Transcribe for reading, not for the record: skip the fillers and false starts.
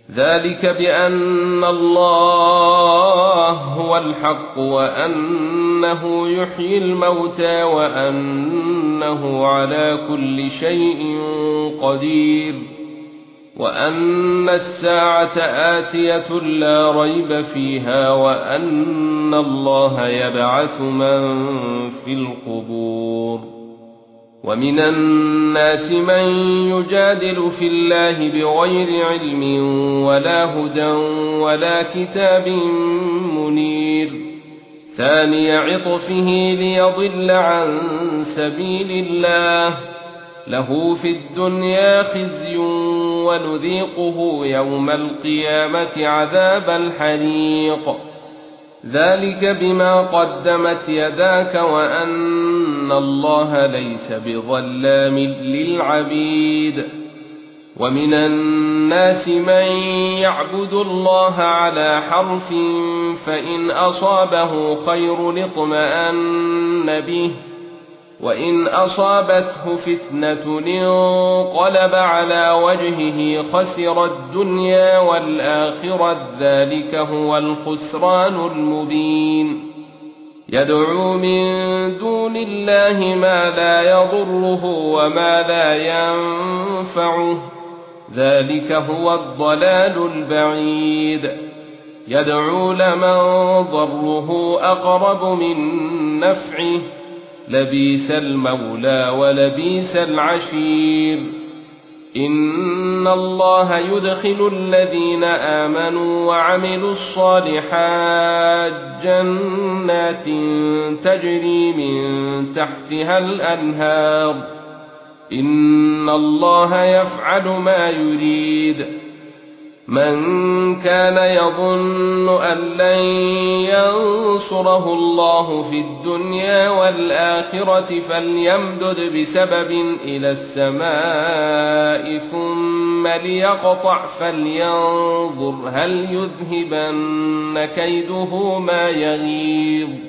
ذلك بأن الله هو الحق وأنه يحيي الموتى وأنه على كل شيء قدير وأن الساعة آتية لا ريب فيها وأن الله يبعث من في القبور ومن الناس من يجادل في الله بغير علم ولا هدى ولا كتاب منير ثاني عطفه ليضل عن سبيل الله له في الدنيا خزي ونذيقه يوم القيامة عذاب الحريق ذلك بما قدمت يداك وأن الله ليس بظلام للعبيد ومن الناس من يعبد الله على حرف فإن أصابه خير اطمأن به وإن أصابته فتنة انقلب على وجهه خسر الدنيا والآخرة ذلك هو الخسران المبين يدعو من دون الله ما لا يضره وما لا ينفعه ذلك هو الضلال البعيد يدعو لمن ضره أقرب من نفعه لبئس المولى ولبئس العشير إن الله يدخل الذين آمنوا وعملوا الصالحات جنات تجري من تحتها الأنهار إن الله يفعل ما يريد من كان يظن أن لن ينصره الله في الدنيا والآخرة فليمدد بسبب إلى السماء ثم ليقطع فلينظر هل يذهبن كيده ما يغيظ